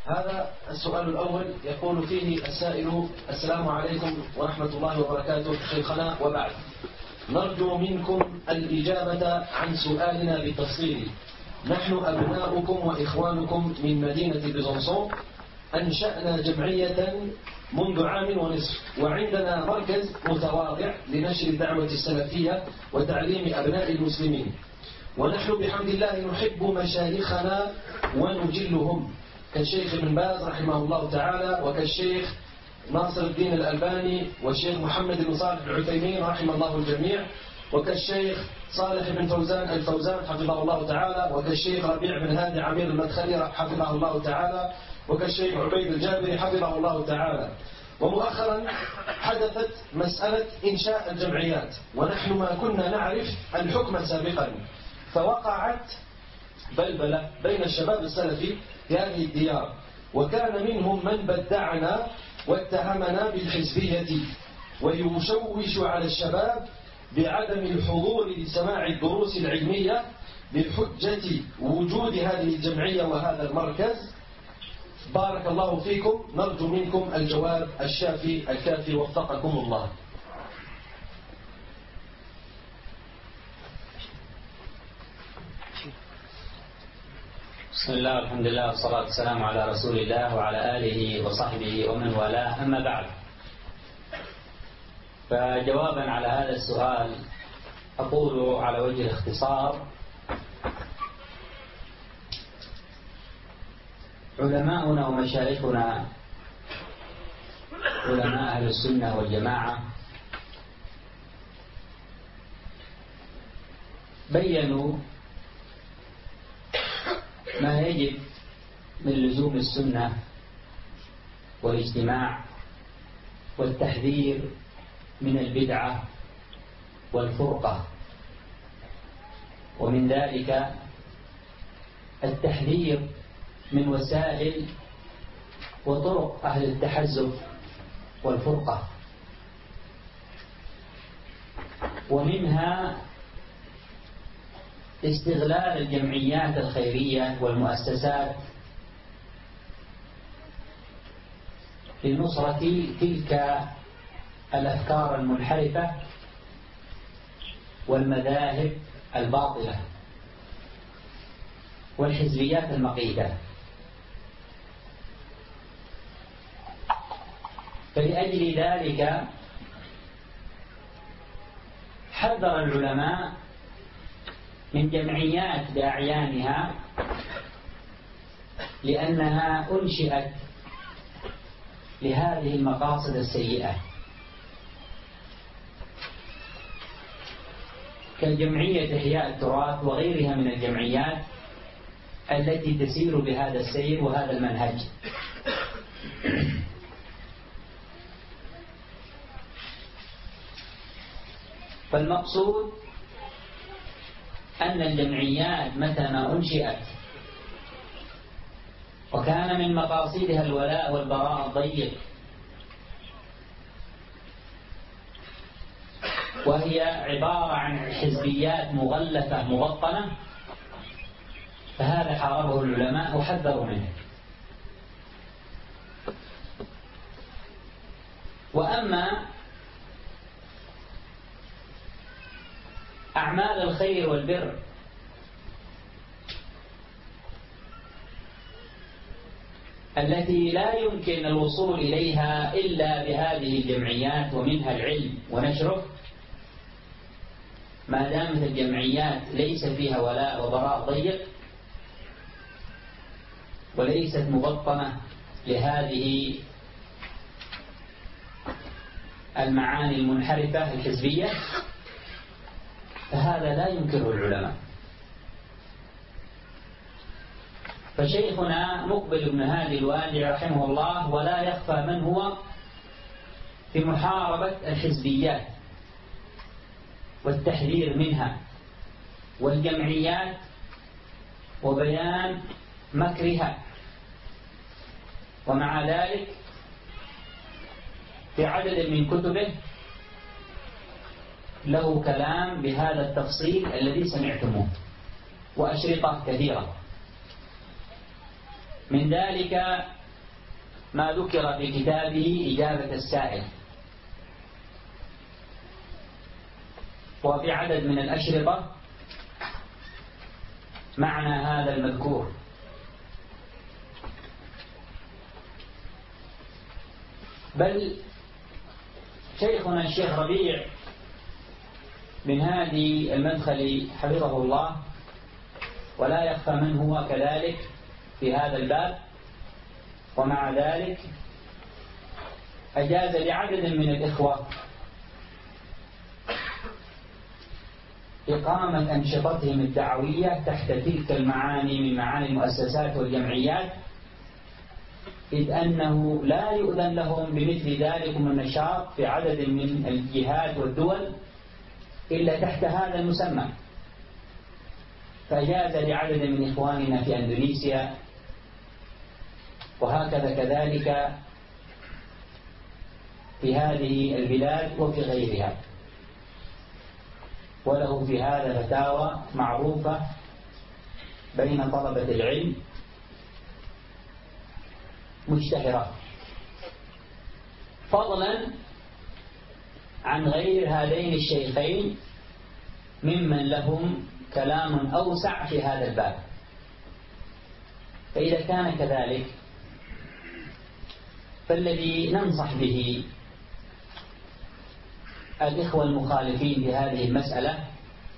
هذا السؤال الأول يقول فيه السائل: السلام عليكم ورحمة الله وبركاته شيخنا، وبعد، نرجو منكم الإجابة عن سؤالنا بالتفصيل. نحن أبناؤكم وإخوانكم من مدينة بيزنطة، أنشأنا جمعية منذ عام ونصف، وعندنا مركز متواضع لنشر الدعوة السلفية وتعليم أبناء المسلمين، ونحن بحمد الله نحب مشايخنا ونجلهم كالشيخ ابن باز رحمه الله تعالى، وكالشيخ ناصر الدين الألباني، والشيخ محمد بن صالح العثيمين رحم الله الجميع، وكالشيخ صالح بن فوزان الفوزان حفظه الله تعالى، وكالشيخ ربيع بن هادي عمير المدخلي حفظه الله تعالى، وكالشيخ عبيد الجابري حفظه الله تعالى. ومؤخرا حدثت مسألة إنشاء الجمعيات، ونحن ما كنا نعرف الحكم سابقا، فوقعت بلبلة بين الشباب السلفي في هذه الديار، وكان منهم من بدعنا واتهمنا بالحزبية ويشوش على الشباب بعدم الحضور لسماع الدروس العلمية بحجة وجود هذه الجمعية وهذا المركز. بارك الله فيكم، نرجو منكم الجواب الشافي الكافي، وفقكم الله. بسم الله والحمد لله والصلاة والسلام على رسول الله وعلى آله وصحبه ومن والاه، أما بعد، فجوابا على هذا السؤال أقول على وجه الاختصار: علماؤنا ومشايخنا علماء أهل السنة والجماعة بيّنوا ما يجب من لزوم السنة والاجتماع والتحذير من البدعة والفرقة، ومن ذلك التحذير من وسائل وطرق أهل التحزب والفرقة، ومنها استغلال الجمعيات الخيرية والمؤسسات لنصرة تلك الأفكار المنحرفة والمذاهب الباطلة والحزبيات المقيتة. فلأجل ذلك حذر العلماء من جمعيات بأعيانها، لأنها أنشئت لهذه المقاصد السيئة، كالجمعية إحياء التراث وغيرها من الجمعيات التي تسير بهذا السير وهذا المنهج. فالمقصود أن الجمعيات متى ما أنشئت وكان من مقاصدها الولاء والبراء الضيق، وهي عبارة عن حزبيات مغلفة مبطنة، فهذا حاربه العلماء وحذروا منه. وأما أعمال الخير والبر التي لا يمكن الوصول إليها إلا بهذه الجمعيات ومنها العلم ونشره، ما دامت الجمعيات ليس فيها ولاء وبراء ضيق وليست مبطنة لهذه المعاني المنحرفة الحزبية، فهذا لا ينكره العلماء. فشيخنا مقبل بن هادي الوادي رحمه الله ولا يخفى من هو في محاربة الحزبيات والتحذير منها والجمعيات وبيان مكرها، ومع ذلك في عدد من كتبه له كلام بهذا التفصيل الذي سمعتموه، وأشرطة كثيرة. من ذلك ما ذكر في كتابه إجابة السائل، وفي عدد من الأشرطة معنى هذا المذكور. بل شيخنا الشيخ ربيع من هادي المدخل حفظه الله، ولا يخفى من هو كذلك في هذا الباب، ومع ذلك أجاز لعدد من الإخوة إقامة أنشطتهم الدعوية تحت تلك المعاني من معاني المؤسسات والجمعيات، إذ أنه لا يؤذن لهم بمثل ذلك النشاط في عدد من الجهات والدول إلا تحت هذا المسمى. فجاز لعدد من إخواننا في أندونيسيا، وهكذا كذلك في هذه البلاد وفي غيرها، وله في هذا فتاوى معروفة بين طلبة العلم مشتهرة، فضلا عن غير هذين الشيخين ممن لهم كلام أوسع في هذا الباب. فإذا كان كذلك فالذي ننصح به الإخوة المخالفين في هذه المسألة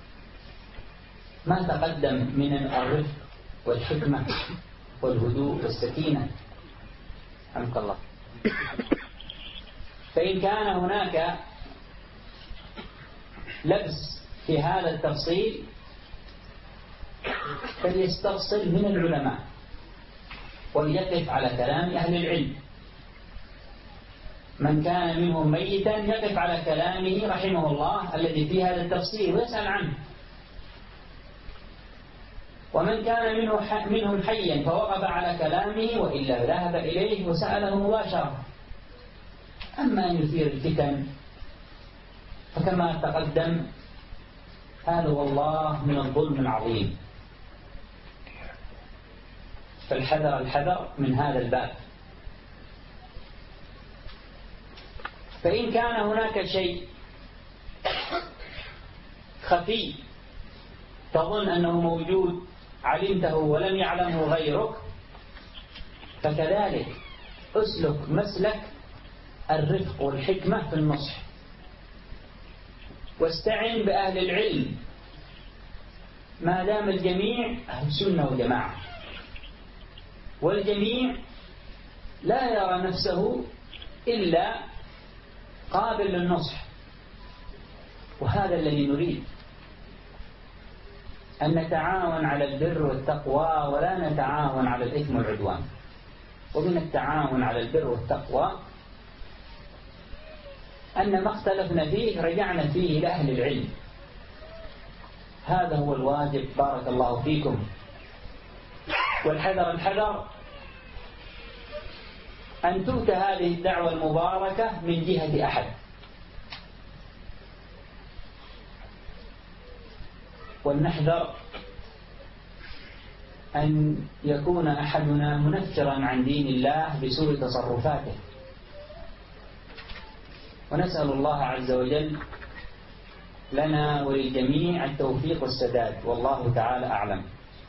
ما تقدم من الرفق والحكمة والهدوء والسكينة، رحمك الله. فإن كان هناك لبس في هذا التفصيل فليستفصل من العلماء وليقف على كلام أهل العلم. من كان منهم ميتا يقف على كلامه رحمه الله الذي في هذا التفصيل ويسأل عنه، ومن كان منهم حيا فوقف على كلامه وإلا ذهب إليه وسأله مباشرة. أما أن يثير الفتن فكما تقدم هذا والله من الظلم العظيم، فالحذر الحذر من هذا الباب. فإن كان هناك شيء خفي تظن أنه موجود علمته ولم يعلمه غيرك، فكذلك أسلك مسلك الرفق والحكمة في النصح، واستعن بأهل العلم ما دام الجميع أهل سنة وجماعة، والجميع لا يرى نفسه إلا قابل للنصح. وهذا الذي نريد، أن نتعاون على البر والتقوى ولا نتعاون على الإثم والعدوان. ومن التعاون على البر والتقوى أن ما اختلفنا فيه رجعنا فيه لأهل العلم. هذا هو الواجب، بارك الله فيكم. والحذر الحذر أن تؤتى هذه الدعوة المباركة من جهة أحد، ولنحذر أن يكون أحدنا منفرا عن دين الله بسوء تصرفاته. ونسأل الله عز وجل لنا وللجميع التوفيق والسداد، والله تعالى أعلم.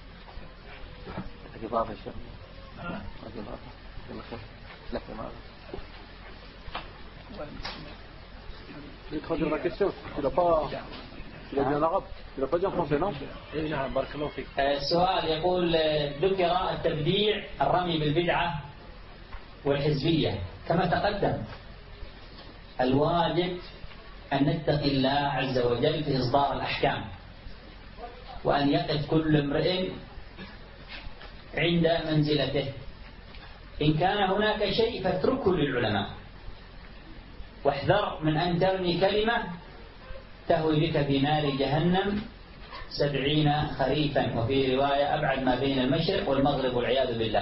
السؤال يقول: ذكر التبديع الرمي بالبدعة والحزبية كما تقدم. الواجب أن نتقي الله عز وجل في إصدار الأحكام، وأن يقف كل امرئ عند منزلته. إن كان هناك شيء فاتركه للعلماء، واحذر من أن ترمي كلمة تهوي بك في نار جهنم 70 خريفا، وفي رواية أبعد ما بين المشرق والمغرب والعياذ بالله.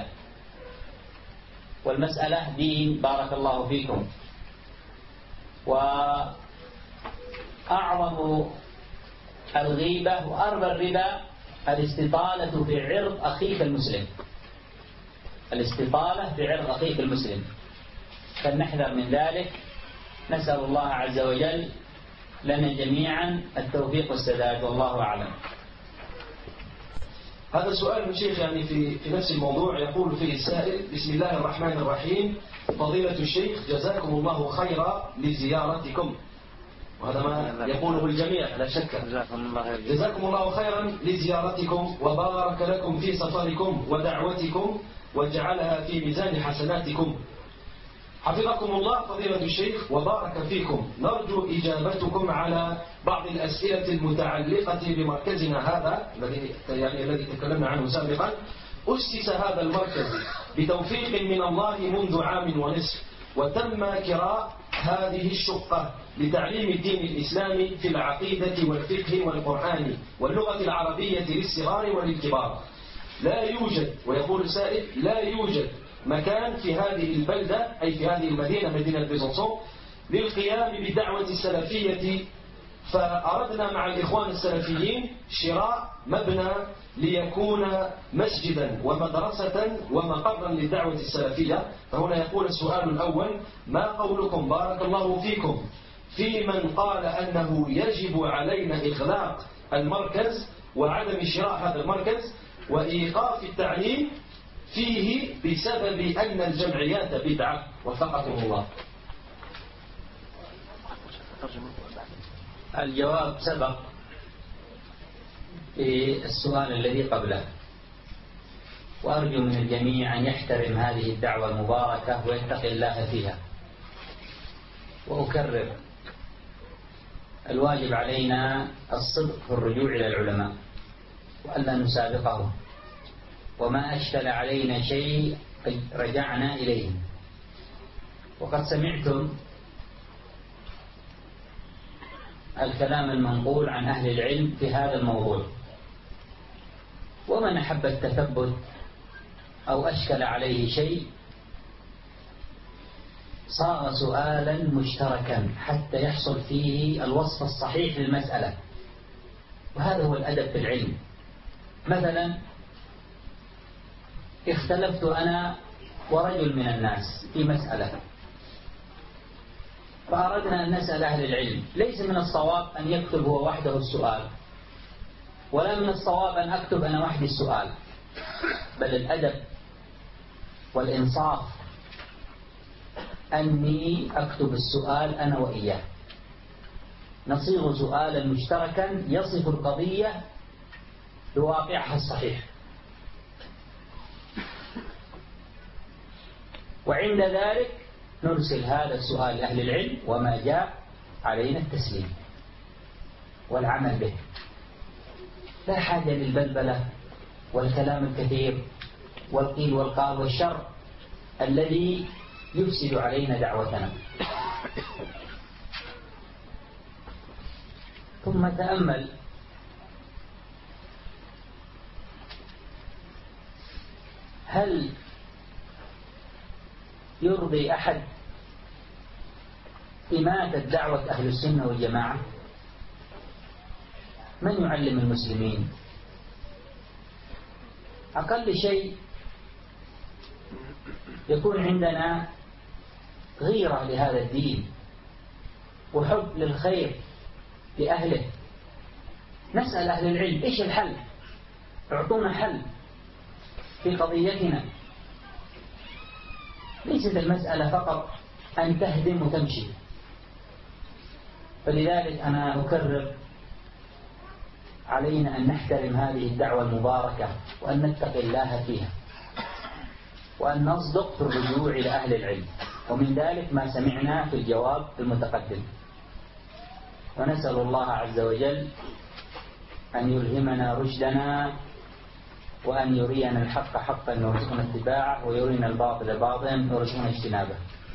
والمسألة دين، بارك الله فيكم. وأعظم الغيبة وأربى الربا الاستطالة في عرض أخيك المسلم. الاستطالة في عرض أخيك المسلم، فلنحذر من ذلك. نسأل الله عز وجل لنا جميعا التوفيق والسداد، والله أعلم. هذا السؤال من شيخ يعني في نفس الموضوع. يقول فيه السائل: بسم الله الرحمن الرحيم، فضيلة الشيخ جزاكم الله خيرا لزيارتكم. وهذا ما يقوله الجميع لا شك. جزاكم الله خيرا لزيارتكم، وبارك لكم في سفركم ودعوتكم، وجعلها في ميزان حسناتكم. حفظكم الله فضيلة الشيخ وبارك فيكم. نرجو إجابتكم على بعض الأسئلة المتعلقة بمركزنا هذا الذي تكلمنا عنه سابقا. أسس هذا المركز بتوفيق من الله منذ عام ونصف، وتم كراء هذه الشقة لتعليم الدين الإسلامي في العقيدة والفقه والقرآن واللغة العربية للصغار وللكبار. لا يوجد، ويقول السائل، لا يوجد مكان في هذه البلدة، أي في هذه المدينة، مدينة بيزنطون، للقيام بالدعوة السلفية. فأردنا مع الإخوان السلفيين شراء مبنى ليكون مسجدا ومدرسة ومقرا للدعوة السلفية. فهنا يقول السؤال الأول: ما قولكم بارك الله فيكم في من قال أنه يجب علينا إغلاق المركز وعدم شراء هذا المركز وإيقاف التعليم فيه بسبب أن الجمعيات بدعة؟ وفقكم الله. الجواب سبق في السؤال الذي قبله، وأرجو من الجميع أن يحترم هذه الدعوة المباركة ويتقي الله فيها. وأكرر: الواجب علينا الصدق في الرجوع إلى العلماء وألا نسابقهم، وما أشكل علينا شيء رجعنا إليهم. وقد سمعتم الكلام المنقول عن أهل العلم في هذا الموضوع، ومن أحب التثبت أو أشكل عليه شيء صار سؤالا مشتركا حتى يحصل فيه الوصف الصحيح للمسألة، وهذا هو الأدب في العلم. مثلا اختلفت أنا ورجل من الناس في مسألة، فأردنا أن نسأل أهل العلم. ليس من الصواب أن يكتب هو وحده السؤال، ولا من الصواب أن أكتب أنا وحدي السؤال، بل الأدب والإنصاف أني أكتب السؤال أنا وإياه، نصيغ سؤالا مشتركا يصف القضية بواقعها الصحيح، وعند ذلك نرسل هذا السؤال لأهل العلم، وما جاء علينا التسليم والعمل به. لا حاجة للبلبلة والكلام الكثير والقيل والقال والشر الذي يفسد علينا دعوتنا. ثم تأمل هل يرضي أحد إماتة دعوة أهل السنة والجماعة؟ من يعلم المسلمين؟ أقل شيء يكون عندنا غيرة لهذا الدين وحب للخير لأهله. نسأل أهل العلم إيش الحل، اعطونا حل في قضيتنا. ليست المسألة فقط أن تهدم وتمشي. فلذلك أنا أكرر: علينا أن نحترم هذه الدعوة المباركة، وأن نتقي الله فيها، وأن نصدق في الرجوع إلى أهل العلم، ومن ذلك ما سمعنا في الجواب المتقدم. ونسأل الله عز وجل أن يلهمنا رشدنا، وأن يرينا الحق حقا ويرزقنا اتباعه، ويرينا الباطل باطلا ويرزقنا اجتنابه.